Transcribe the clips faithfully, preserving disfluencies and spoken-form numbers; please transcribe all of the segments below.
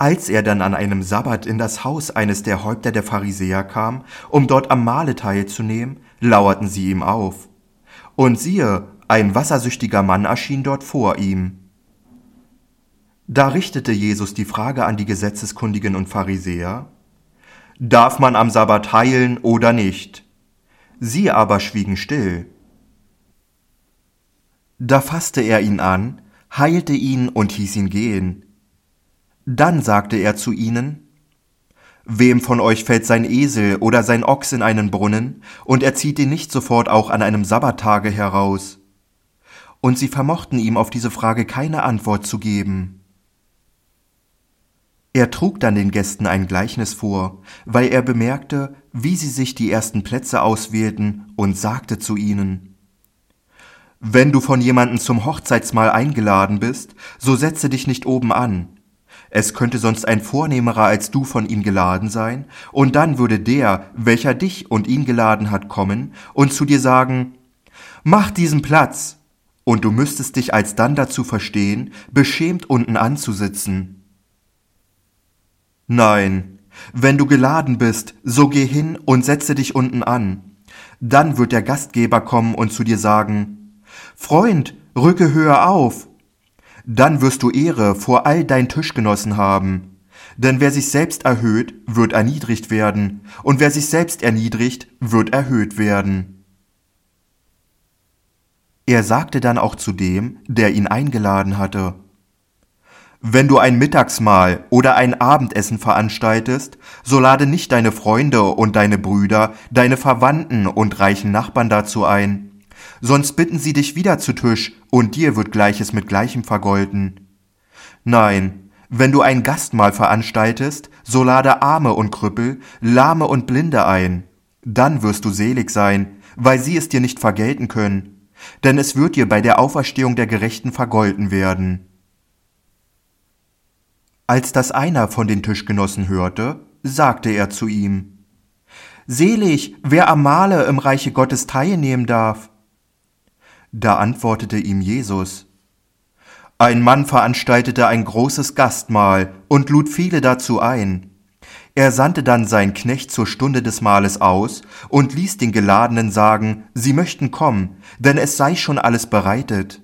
Als er dann an einem Sabbat in das Haus eines der Häupter der Pharisäer kam, um dort am Mahle teilzunehmen, lauerten sie ihm auf. Und siehe, ein wassersüchtiger Mann erschien dort vor ihm. Da richtete Jesus die Frage an die Gesetzeskundigen und Pharisäer: Darf man am Sabbat heilen oder nicht? Sie aber schwiegen still. Da fasste er ihn an, heilte ihn und hieß ihn gehen. Dann sagte er zu ihnen: Wem von euch fällt sein Esel oder sein Ochs in einen Brunnen, und er zieht ihn nicht sofort auch an einem Sabbattage heraus? Und sie vermochten ihm auf diese Frage keine Antwort zu geben. Er trug dann den Gästen ein Gleichnis vor, weil er bemerkte, wie sie sich die ersten Plätze auswählten, und sagte zu ihnen: Wenn du von jemandem zum Hochzeitsmahl eingeladen bist, so setze dich nicht oben an. Es könnte sonst ein Vornehmerer als du von ihm geladen sein, und dann würde der, welcher dich und ihn geladen hat, kommen und zu dir sagen: Mach diesen Platz, und du müsstest dich alsdann dazu verstehen, beschämt unten anzusitzen. Nein, wenn du geladen bist, so geh hin und setze dich unten an. Dann wird der Gastgeber kommen und zu dir sagen: Freund, rücke höher auf. Dann wirst du Ehre vor all deinen Tischgenossen haben. Denn wer sich selbst erhöht, wird erniedrigt werden, und wer sich selbst erniedrigt, wird erhöht werden. Er sagte dann auch zu dem, der ihn eingeladen hatte: Wenn du ein Mittagsmahl oder ein Abendessen veranstaltest, so lade nicht deine Freunde und deine Brüder, deine Verwandten und reichen Nachbarn dazu ein. Sonst bitten sie dich wieder zu Tisch, und dir wird Gleiches mit Gleichem vergolten. Nein, wenn du ein Gastmahl veranstaltest, so lade Arme und Krüppel, Lahme und Blinde ein. Dann wirst du selig sein, weil sie es dir nicht vergelten können. Denn es wird dir bei der Auferstehung der Gerechten vergolten werden. Als das einer von den Tischgenossen hörte, sagte er zu ihm: Selig, wer am Mahle im Reiche Gottes teilnehmen darf. Da antwortete ihm Jesus: Ein Mann veranstaltete ein großes Gastmahl und lud viele dazu ein. Er sandte dann seinen Knecht zur Stunde des Mahles aus und ließ den Geladenen sagen, sie möchten kommen, denn es sei schon alles bereitet.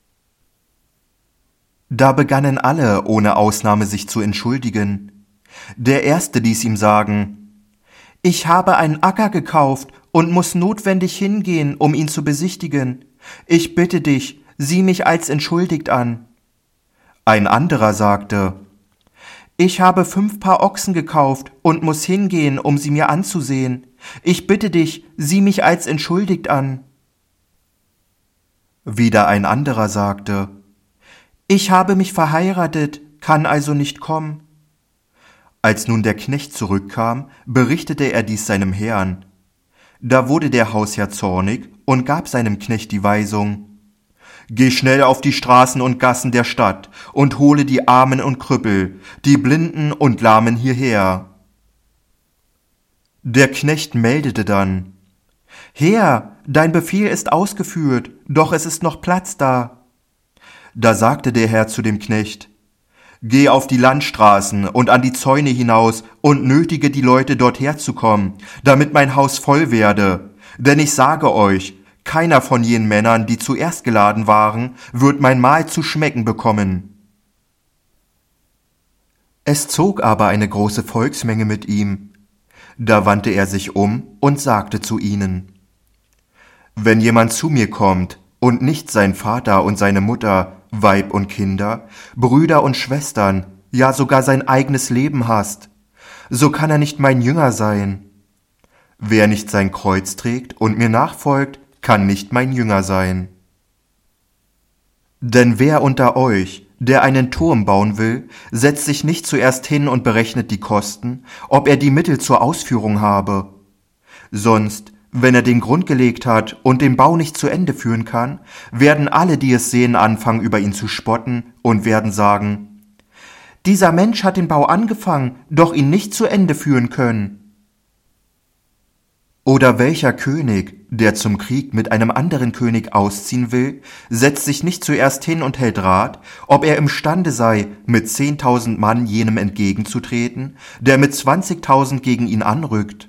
Da begannen alle ohne Ausnahme sich zu entschuldigen. Der Erste ließ ihm sagen: Ich habe einen Acker gekauft und muss notwendig hingehen, um ihn zu besichtigen. Ich bitte dich, sieh mich als entschuldigt an. Ein anderer sagte: Ich habe fünf Paar Ochsen gekauft und muss hingehen, um sie mir anzusehen. Ich bitte dich, sieh mich als entschuldigt an. Wieder ein anderer sagte: Ich habe mich verheiratet, kann also nicht kommen. Als nun der Knecht zurückkam, berichtete er dies seinem Herrn. Da wurde der Hausherr zornig und gab seinem Knecht die Weisung: Geh schnell auf die Straßen und Gassen der Stadt und hole die Armen und Krüppel, die Blinden und Lahmen hierher. Der Knecht meldete dann: Herr, dein Befehl ist ausgeführt, doch es ist noch Platz da. Da sagte der Herr zu dem Knecht: Geh auf die Landstraßen und an die Zäune hinaus und nötige die Leute dorthin zu kommen, damit mein Haus voll werde. Denn ich sage euch, keiner von jenen Männern, die zuerst geladen waren, wird mein Mahl zu schmecken bekommen. Es zog aber eine große Volksmenge mit ihm. Da wandte er sich um und sagte zu ihnen: Wenn jemand zu mir kommt und nicht sein Vater und seine Mutter, Weib und Kinder, Brüder und Schwestern, ja sogar sein eigenes Leben hasst, so kann er nicht mein Jünger sein. Wer nicht sein Kreuz trägt und mir nachfolgt, kann nicht mein Jünger sein. Denn wer unter euch, der einen Turm bauen will, setzt sich nicht zuerst hin und berechnet die Kosten, ob er die Mittel zur Ausführung habe. Sonst, wenn er den Grund gelegt hat und den Bau nicht zu Ende führen kann, werden alle, die es sehen, anfangen, über ihn zu spotten und werden sagen: Dieser Mensch hat den Bau angefangen, doch ihn nicht zu Ende führen können. Oder welcher König, der zum Krieg mit einem anderen König ausziehen will, setzt sich nicht zuerst hin und hält Rat, ob er imstande sei, mit zehntausend Mann jenem entgegenzutreten, der mit zwanzigtausend gegen ihn anrückt?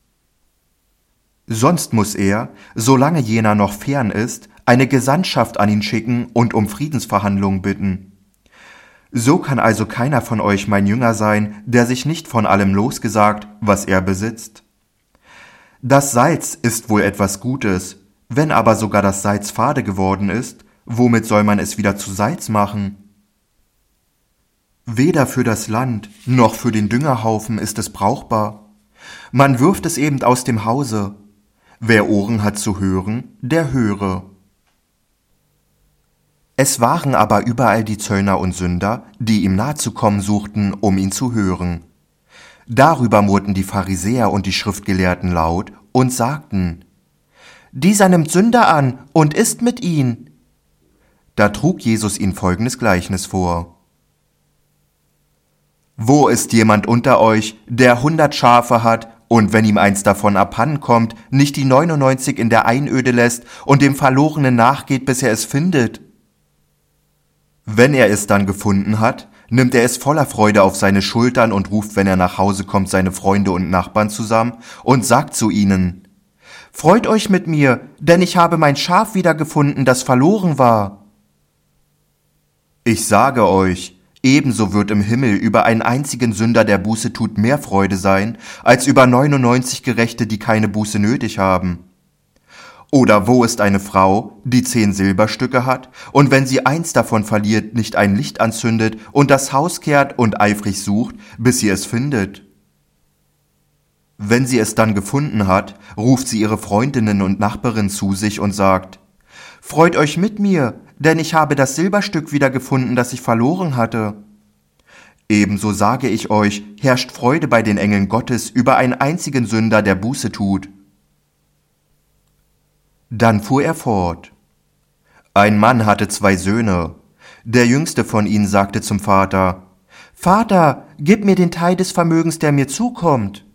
Sonst muß er, solange jener noch fern ist, eine Gesandtschaft an ihn schicken und um Friedensverhandlungen bitten. So kann also keiner von euch mein Jünger sein, der sich nicht von allem losgesagt, was er besitzt. Das Salz ist wohl etwas Gutes, wenn aber sogar das Salz fade geworden ist, womit soll man es wieder zu Salz machen? Weder für das Land noch für den Düngerhaufen ist es brauchbar. Man wirft es eben aus dem Hause. Wer Ohren hat zu hören, der höre. Es waren aber überall die Zöllner und Sünder, die ihm nahezukommen suchten, um ihn zu hören. Darüber murrten die Pharisäer und die Schriftgelehrten laut und sagten: Dieser nimmt Sünder an und isst mit ihnen. Da trug Jesus ihnen folgendes Gleichnis vor: Wo ist jemand unter euch, der hundert Schafe hat, und wenn ihm eins davon abhanden kommt, nicht die neunundneunzig in der Einöde lässt und dem Verlorenen nachgeht, bis er es findet? Wenn er es dann gefunden hat, nimmt er es voller Freude auf seine Schultern und ruft, wenn er nach Hause kommt, seine Freunde und Nachbarn zusammen und sagt zu ihnen: Freut euch mit mir, denn ich habe mein Schaf wiedergefunden, das verloren war. Ich sage euch, ebenso wird im Himmel über einen einzigen Sünder, der Buße tut, mehr Freude sein, als über neunundneunzig Gerechte, die keine Buße nötig haben. Oder wo ist eine Frau, die zehn Silberstücke hat, und wenn sie eins davon verliert, nicht ein Licht anzündet und das Haus kehrt und eifrig sucht, bis sie es findet? Wenn sie es dann gefunden hat, ruft sie ihre Freundinnen und Nachbarinnen zu sich und sagt: Freut euch mit mir, denn ich habe das Silberstück wiedergefunden, das ich verloren hatte. Ebenso sage ich euch, herrscht Freude bei den Engeln Gottes über einen einzigen Sünder, der Buße tut. Dann fuhr er fort: Ein Mann hatte zwei Söhne. Der jüngste von ihnen sagte zum Vater: Vater, gib mir den Teil des Vermögens, der mir zukommt.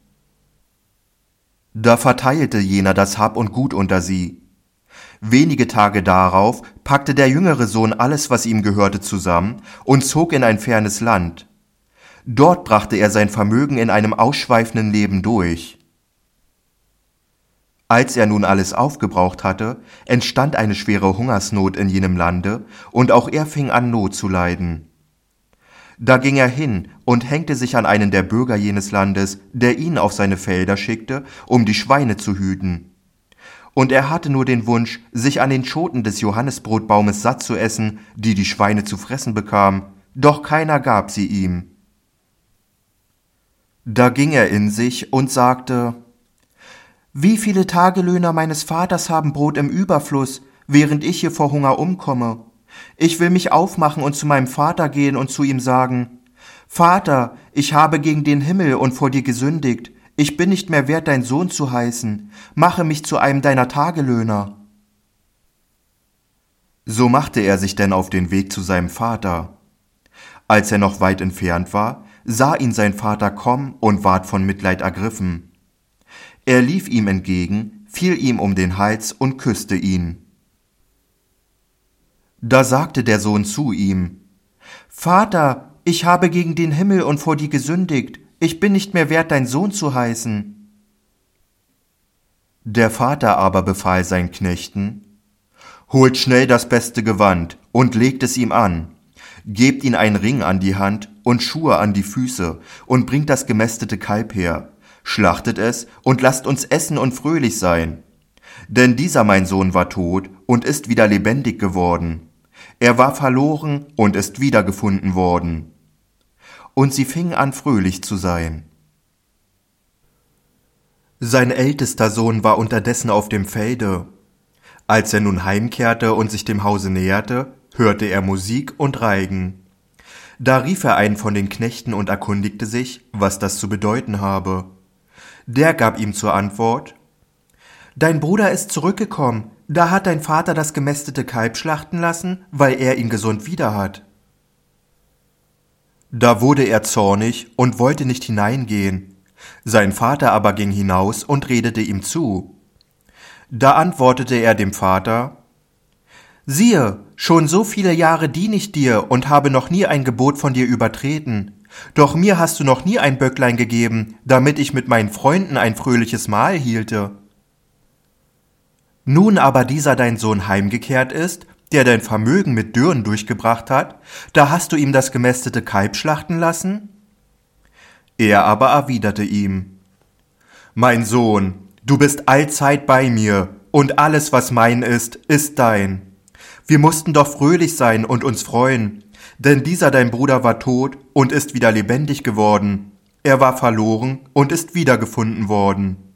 Da verteilte jener das Hab und Gut unter sie. Wenige Tage darauf packte der jüngere Sohn alles, was ihm gehörte, zusammen und zog in ein fernes Land. Dort brachte er sein Vermögen in einem ausschweifenden Leben durch. Als er nun alles aufgebraucht hatte, entstand eine schwere Hungersnot in jenem Lande, und auch er fing an, Not zu leiden. Da ging er hin und hängte sich an einen der Bürger jenes Landes, der ihn auf seine Felder schickte, um die Schweine zu hüten. Und er hatte nur den Wunsch, sich an den Schoten des Johannesbrotbaumes satt zu essen, die die Schweine zu fressen bekamen, doch keiner gab sie ihm. Da ging er in sich und sagte: Wie viele Tagelöhner meines Vaters haben Brot im Überfluss, während ich hier vor Hunger umkomme? Ich will mich aufmachen und zu meinem Vater gehen und zu ihm sagen: Vater, ich habe gegen den Himmel und vor dir gesündigt. Ich bin nicht mehr wert, dein Sohn zu heißen. Mache mich zu einem deiner Tagelöhner. So machte er sich denn auf den Weg zu seinem Vater. Als er noch weit entfernt war, sah ihn sein Vater kommen und ward von Mitleid ergriffen. Er lief ihm entgegen, fiel ihm um den Hals und küsste ihn. Da sagte der Sohn zu ihm: Vater, ich habe gegen den Himmel und vor dir gesündigt, ich bin nicht mehr wert, dein Sohn zu heißen. Der Vater aber befahl seinen Knechten: Holt schnell das beste Gewand und legt es ihm an, gebt ihn einen Ring an die Hand und Schuhe an die Füße und bringt das gemästete Kalb her, schlachtet es und lasst uns essen und fröhlich sein. Denn dieser mein Sohn war tot und ist wieder lebendig geworden. Er war verloren und ist wiedergefunden worden. Und sie fingen an, fröhlich zu sein. Sein ältester Sohn war unterdessen auf dem Felde. Als er nun heimkehrte und sich dem Hause näherte, hörte er Musik und Reigen. Da rief er einen von den Knechten und erkundigte sich, was das zu bedeuten habe. Der gab ihm zur Antwort: Dein Bruder ist zurückgekommen, da hat dein Vater das gemästete Kalb schlachten lassen, weil er ihn gesund wieder hat. Da wurde er zornig und wollte nicht hineingehen. Sein Vater aber ging hinaus und redete ihm zu. Da antwortete er dem Vater: Siehe, schon so viele Jahre diene ich dir und habe noch nie ein Gebot von dir übertreten. Doch mir hast du noch nie ein Böcklein gegeben, damit ich mit meinen Freunden ein fröhliches Mahl hielte. Nun aber dieser dein Sohn heimgekehrt ist, der dein Vermögen mit Dürren durchgebracht hat, da hast du ihm das gemästete Kalb schlachten lassen? Er aber erwiderte ihm: Mein Sohn, du bist allzeit bei mir, und alles, was mein ist, ist dein. Wir mussten doch fröhlich sein und uns freuen, denn dieser dein Bruder war tot und ist wieder lebendig geworden. Er war verloren und ist wiedergefunden worden.